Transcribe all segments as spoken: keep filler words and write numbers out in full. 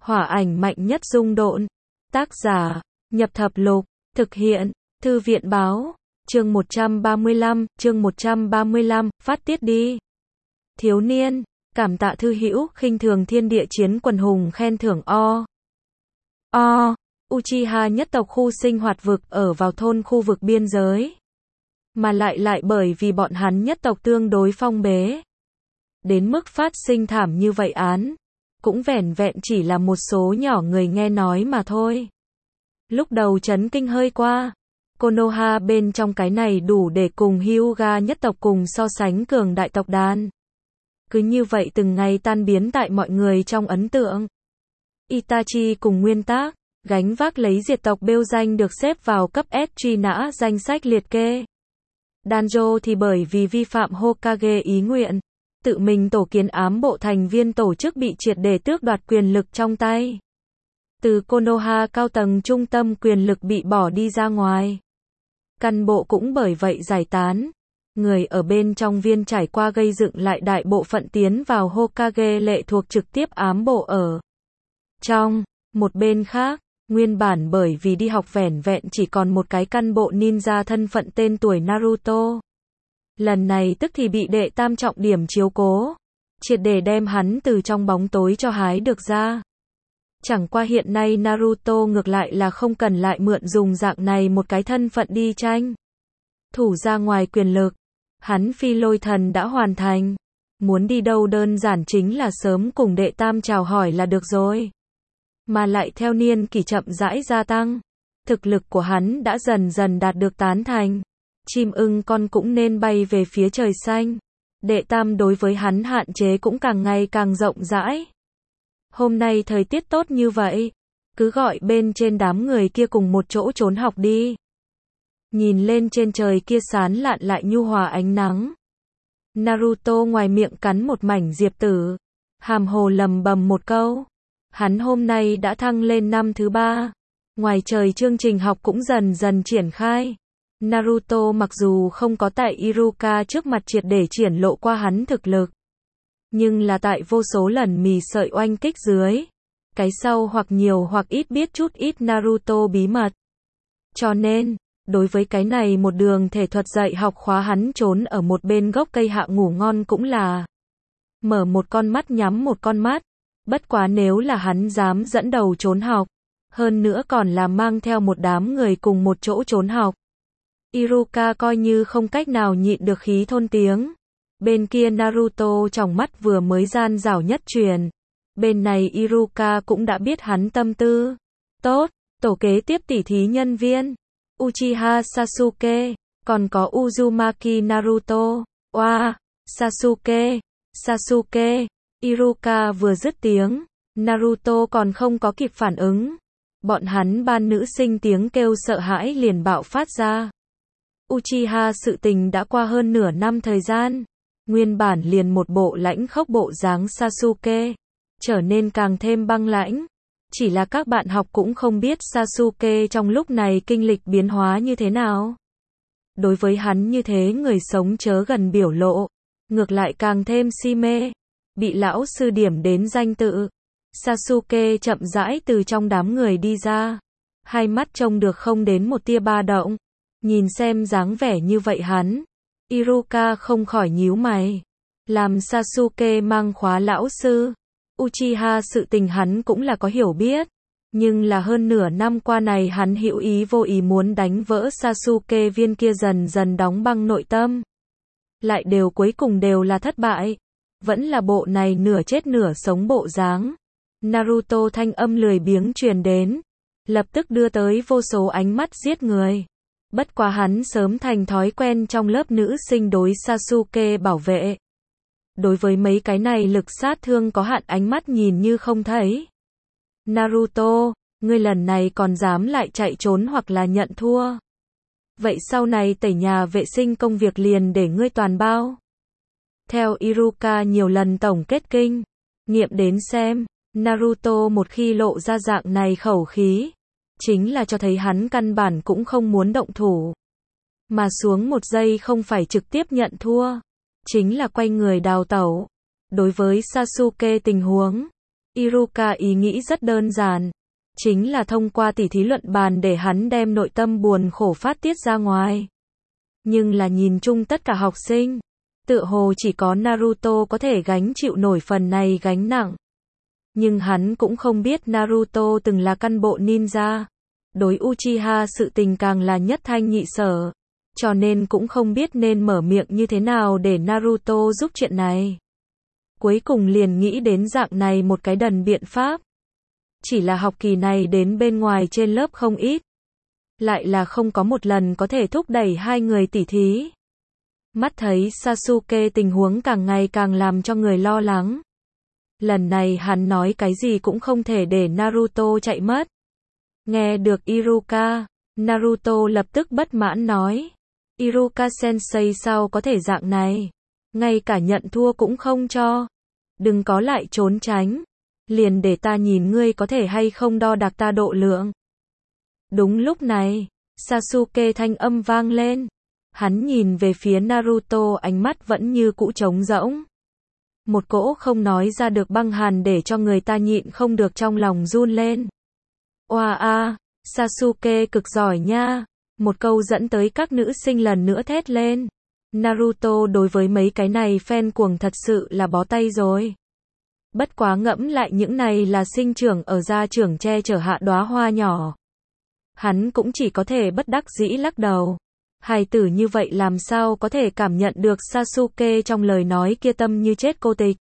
Hỏa ảnh mạnh nhất dung độn. Tác giả, Nhập Thập Lục. Thực hiện, Thư viện báo. Chương một trăm ba mươi lăm, chương một trăm ba mươi lăm, phát tiết đi. Thiếu niên, cảm tạ thư hữu, khinh thường thiên địa chiến quần hùng khen thưởng o. O. Uchiha nhất tộc khu sinh hoạt vực ở vào thôn khu vực biên giới. Mà lại lại bởi vì bọn hắn nhất tộc tương đối phong bế. Đến mức phát sinh thảm như vậy án. Cũng vẻn vẹn chỉ là một số nhỏ người nghe nói mà thôi. Lúc đầu chấn kinh hơi qua. Konoha bên trong cái này đủ để cùng Hyuga nhất tộc cùng so sánh cường đại tộc đàn. Cứ như vậy từng ngày tan biến tại mọi người trong ấn tượng. Itachi cùng nguyên tác, gánh vác lấy diệt tộc bêu danh được xếp vào cấp S truy nã danh sách liệt kê. Danjo thì bởi vì vi phạm Hokage ý nguyện, tự mình tổ kiến ám bộ thành viên tổ chức bị triệt để tước đoạt quyền lực trong tay. Từ Konoha cao tầng trung tâm quyền lực bị bỏ đi ra ngoài. Căn bộ cũng bởi vậy giải tán. Người ở bên trong viên trải qua gây dựng lại đại bộ phận tiến vào Hokage lệ thuộc trực tiếp ám bộ ở. Trong, một bên khác, nguyên bản bởi vì đi học vẻn vẹn chỉ còn một cái căn bộ ninja thân phận tên tuổi Naruto. Lần này tức thì bị đệ tam trọng điểm chiếu cố. Triệt để đem hắn từ trong bóng tối cho hái được ra. Chẳng qua hiện nay Naruto ngược lại là không cần lại mượn dùng dạng này một cái thân phận đi tranh. Thủ ra ngoài quyền lực. Hắn phi lôi thần đã hoàn thành. Muốn đi đâu đơn giản chính là sớm cùng đệ tam chào hỏi là được rồi. Mà lại theo niên kỷ chậm rãi gia tăng. Thực lực của hắn đã dần dần đạt được tán thành. Chim ưng con cũng nên bay về phía trời xanh. Đệ tam đối với hắn hạn chế cũng càng ngày càng rộng rãi. Hôm nay thời tiết tốt như vậy. Cứ gọi bên trên đám người kia cùng một chỗ trốn học đi. Nhìn lên trên trời kia sán lạn lại nhu hòa ánh nắng. Naruto ngoài miệng cắn một mảnh diệp tử. Hàm hồ lầm bầm một câu. Hắn hôm nay đã thăng lên năm thứ ba. Ngoài trời chương trình học cũng dần dần triển khai. Naruto mặc dù không có tại Iruka trước mặt triệt để triển lộ qua hắn thực lực. Nhưng là tại vô số lần mì sợi oanh kích dưới. Cái sau hoặc nhiều hoặc ít biết chút ít Naruto bí mật. Cho nên, đối với cái này một đường thể thuật dạy học khóa hắn trốn ở một bên gốc cây hạ ngủ ngon cũng là. Mở một con mắt nhắm một con mắt. Bất quá nếu là hắn dám dẫn đầu trốn học. Hơn nữa còn là mang theo một đám người cùng một chỗ trốn học. Iruka coi như không cách nào nhịn được khí thôn tiếng. Bên kia Naruto trong mắt vừa mới gian rảo nhất truyền. Bên này Iruka cũng đã biết hắn tâm tư. Tốt, tổ kế tiếp tỉ thí nhân viên. Uchiha Sasuke, còn có Uzumaki Naruto. Oa, Sasuke, Sasuke. Iruka vừa dứt tiếng. Naruto còn không có kịp phản ứng. Bọn hắn ban nữ sinh tiếng kêu sợ hãi liền bạo phát ra. Uchiha sự tình đã qua hơn nửa năm thời gian. Nguyên bản liền một bộ lãnh khốc bộ dáng Sasuke. Trở nên càng thêm băng lãnh. Chỉ là các bạn học cũng không biết Sasuke trong lúc này kinh lịch biến hóa như thế nào. Đối với hắn như thế người sống chớ gần biểu lộ. Ngược lại càng thêm si mê. Bị lão sư điểm đến danh tự. Sasuke chậm rãi từ trong đám người đi ra. Hai mắt trông được không đến một tia ba động. Nhìn xem dáng vẻ như vậy hắn. Iruka không khỏi nhíu mày. Làm Sasuke mang khóa lão sư. Uchiha sự tình hắn cũng là có hiểu biết. Nhưng là hơn nửa năm qua này hắn hữu ý vô ý muốn đánh vỡ Sasuke viên kia dần dần đóng băng nội tâm. Lại đều cuối cùng đều là thất bại. Vẫn là bộ này nửa chết nửa sống bộ dáng. Naruto thanh âm lười biếng truyền đến. Lập tức đưa tới vô số ánh mắt giết người. Bất quá hắn sớm thành thói quen trong lớp nữ sinh đối Sasuke bảo vệ. Đối với mấy cái này lực sát thương có hạn ánh mắt nhìn như không thấy. Naruto, ngươi lần này còn dám lại chạy trốn hoặc là nhận thua. Vậy sau này tẩy nhà vệ sinh công việc liền để ngươi toàn bao. Theo Iruka nhiều lần tổng kết kinh nghiệm đến xem, Naruto một khi lộ ra dạng này khẩu khí. Chính là cho thấy hắn căn bản cũng không muốn động thủ. Mà xuống một giây không phải trực tiếp nhận thua. Chính là quay người đào tẩu. Đối với Sasuke tình huống, Iruka ý nghĩ rất đơn giản. Chính là thông qua tỉ thí luận bàn để hắn đem nội tâm buồn khổ phát tiết ra ngoài. Nhưng là nhìn chung tất cả học sinh, tựa hồ chỉ có Naruto có thể gánh chịu nổi phần này gánh nặng. Nhưng hắn cũng không biết Naruto từng là căn bộ ninja. Đối Uchiha sự tình càng là nhất thanh nhị sở. Cho nên cũng không biết nên mở miệng như thế nào để Naruto giúp chuyện này. Cuối cùng liền nghĩ đến dạng này một cái đần biện pháp. Chỉ là học kỳ này đến bên ngoài trên lớp không ít. Lại là không có một lần có thể thúc đẩy hai người tỉ thí. Mắt thấy Sasuke tình huống càng ngày càng làm cho người lo lắng. Lần này hắn nói cái gì cũng không thể để Naruto chạy mất. Nghe được Iruka, Naruto lập tức bất mãn nói. Iruka sensei sao có thể dạng này? Ngay cả nhận thua cũng không cho. Đừng có lại trốn tránh. Liền để ta nhìn ngươi có thể hay không đo đạc ta độ lượng. Đúng lúc này, Sasuke thanh âm vang lên. Hắn nhìn về phía Naruto, ánh mắt vẫn như cũ trống rỗng. Một cỗ không nói ra được băng hàn để cho người ta nhịn không được trong lòng run lên. Oa a, Sasuke cực giỏi nha. Một câu dẫn tới các nữ sinh lần nữa thét lên. Naruto đối với mấy cái này fan cuồng thật sự là bó tay rồi. Bất quá ngẫm lại những này là sinh trưởng ở gia trưởng che chở hạ đóa hoa nhỏ. Hắn cũng chỉ có thể bất đắc dĩ lắc đầu. Hài tử như vậy làm sao có thể cảm nhận được Sasuke trong lời nói kia tâm như chết cô tịch.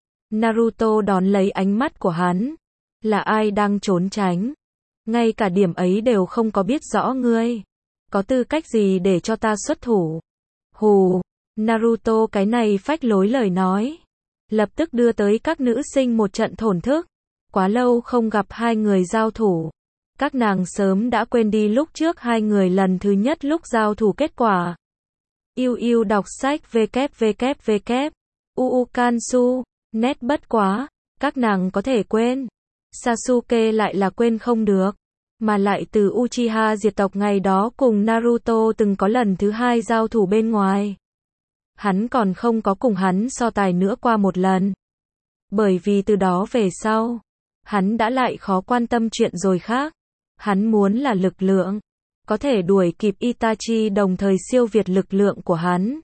Naruto đón lấy ánh mắt của hắn. Là ai đang trốn tránh? Ngay cả điểm ấy đều không có biết rõ ngươi. Có tư cách gì để cho ta xuất thủ? Hù, Naruto cái này phách lối lời nói. Lập tức đưa tới các nữ sinh một trận thổn thức. Quá lâu không gặp hai người giao thủ. Các nàng sớm đã quên đi lúc trước hai người lần thứ nhất lúc giao thủ kết quả. Yêu yêu đọc sách www. Uukansu, nét bất quá. Các nàng có thể quên. Sasuke lại là quên không được. Mà lại từ Uchiha diệt tộc ngày đó cùng Naruto từng có lần thứ hai giao thủ bên ngoài. Hắn còn không có cùng hắn so tài nữa qua một lần. Bởi vì từ đó về sau, hắn đã lại khó quan tâm chuyện rồi khác. Hắn muốn là lực lượng, có thể đuổi kịp Itachi đồng thời siêu việt lực lượng của hắn.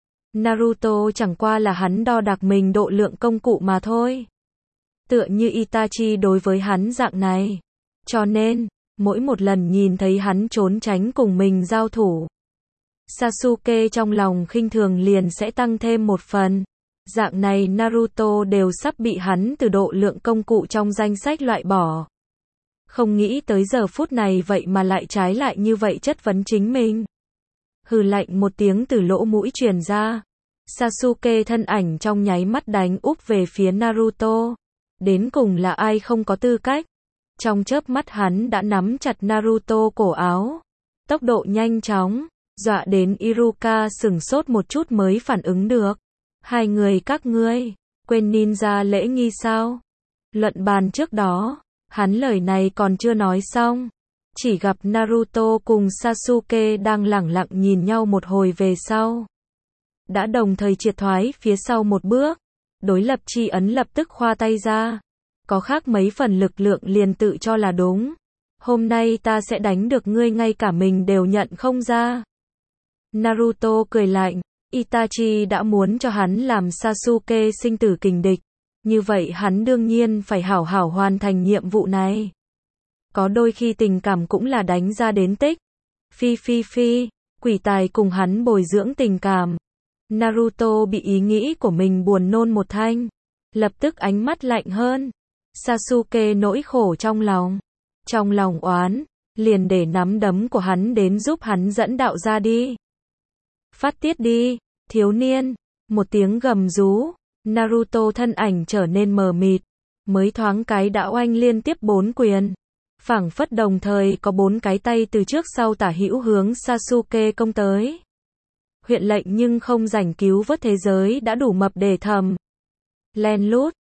Naruto chẳng qua là hắn đo đạc mình độ lượng công cụ mà thôi. Tựa như Itachi đối với hắn dạng này. Cho nên, mỗi một lần nhìn thấy hắn trốn tránh cùng mình giao thủ, Sasuke trong lòng khinh thường liền sẽ tăng thêm một phần. Dạng này Naruto đều sắp bị hắn từ độ lượng công cụ trong danh sách loại bỏ. Không nghĩ tới giờ phút này vậy mà lại trái lại như vậy chất vấn chính mình. Hừ lạnh một tiếng từ lỗ mũi truyền ra. Sasuke thân ảnh trong nháy mắt đánh úp về phía Naruto. Đến cùng là ai không có tư cách. Trong chớp mắt hắn đã nắm chặt Naruto cổ áo. Tốc độ nhanh chóng, dọa đến Iruka sửng sốt một chút mới phản ứng được. Hai người các ngươi, quên ninja lễ nghi sao? Luận bàn trước đó, hắn lời này còn chưa nói xong. Chỉ gặp Naruto cùng Sasuke đang lẳng lặng nhìn nhau một hồi về sau. Đã đồng thời triệt thoái phía sau một bước. Đối lập chi ấn lập tức khoa tay ra. Có khác mấy phần lực lượng liền tự cho là đúng. Hôm nay ta sẽ đánh được ngươi ngay cả mình đều nhận không ra. Naruto cười lạnh. Itachi đã muốn cho hắn làm Sasuke sinh tử kình địch. Như vậy hắn đương nhiên phải hảo hảo hoàn thành nhiệm vụ này. Có đôi khi tình cảm cũng là đánh ra đến tích. Phi phi phi, quỷ tài cùng hắn bồi dưỡng tình cảm. Naruto bị ý nghĩ của mình buồn nôn một thanh. Lập tức ánh mắt lạnh hơn. Sasuke nỗi khổ trong lòng. Trong lòng oán, liền để nắm đấm của hắn đến giúp hắn dẫn đạo ra đi. Phát tiết đi, thiếu niên. Một tiếng gầm rú. Naruto thân ảnh trở nên mờ mịt. Mới thoáng cái đã oanh liên tiếp bốn quyền. Phảng phất đồng thời có bốn cái tay từ trước sau tả hữu hướng Sasuke công tới. Huyện lệnh nhưng không rảnh cứu vớt thế giới đã đủ mập để thầm. Len lút,